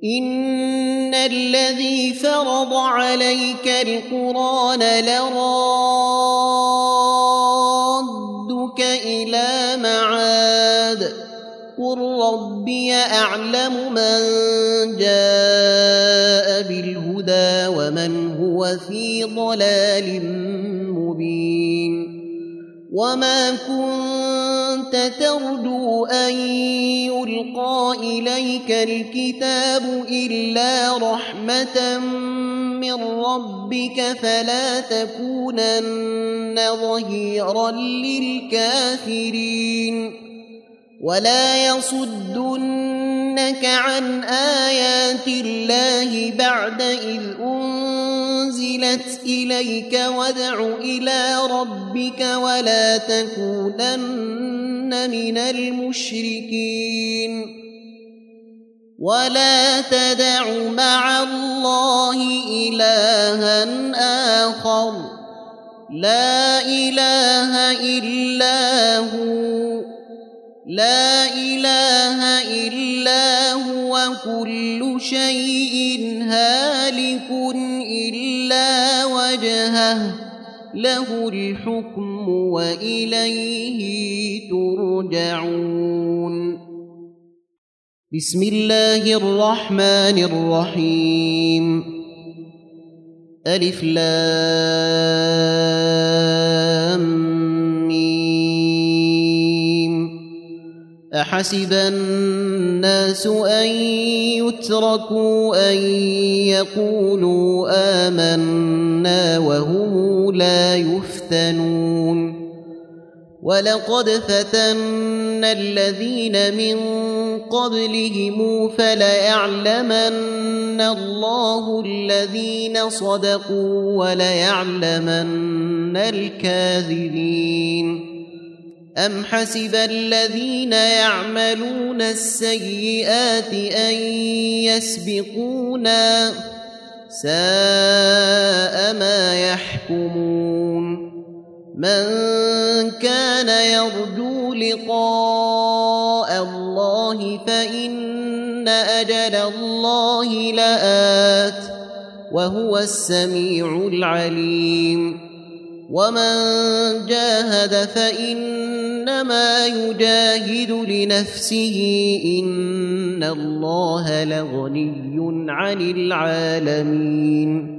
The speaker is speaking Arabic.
إن الذي فرض عليك القرآن لرادك إلى معاد قل ربي أعلم من جاء بالهدى ومن هو في ضلال مبين وما كنت ترجو أن يلقى إليك الكتاب إلا رحمة من ربك فلا تكونن ظهيرا للكافرين ولا يصدنك عن آيات الله بعد إذ أنزلت إليك وادع إلى ربك ولا تكونن من المشركين ولا تدع مع الله إلها آخر لا إله إلا هو كل شيء هالك إلا وجهه له الحكم وإليه ترجعون بسم الله الرحمن الرحيم ألف لام أحسب الناس أن يتركوا أن يقولوا آمنا وهم لا يفتنون ولقد فتنا الذين من قبلهم فليعلمن الله الذين صدقوا وليعلمن الكاذبين أم حسب الذين يعملون السيئات أن يسبقونا ساء ما يحكمون من كان يرجو لقاء الله فإن أجل الله لآت وهو السميع العليم ومن جاهد فإنما يجاهد لنفسه إن الله لغني عن العالمين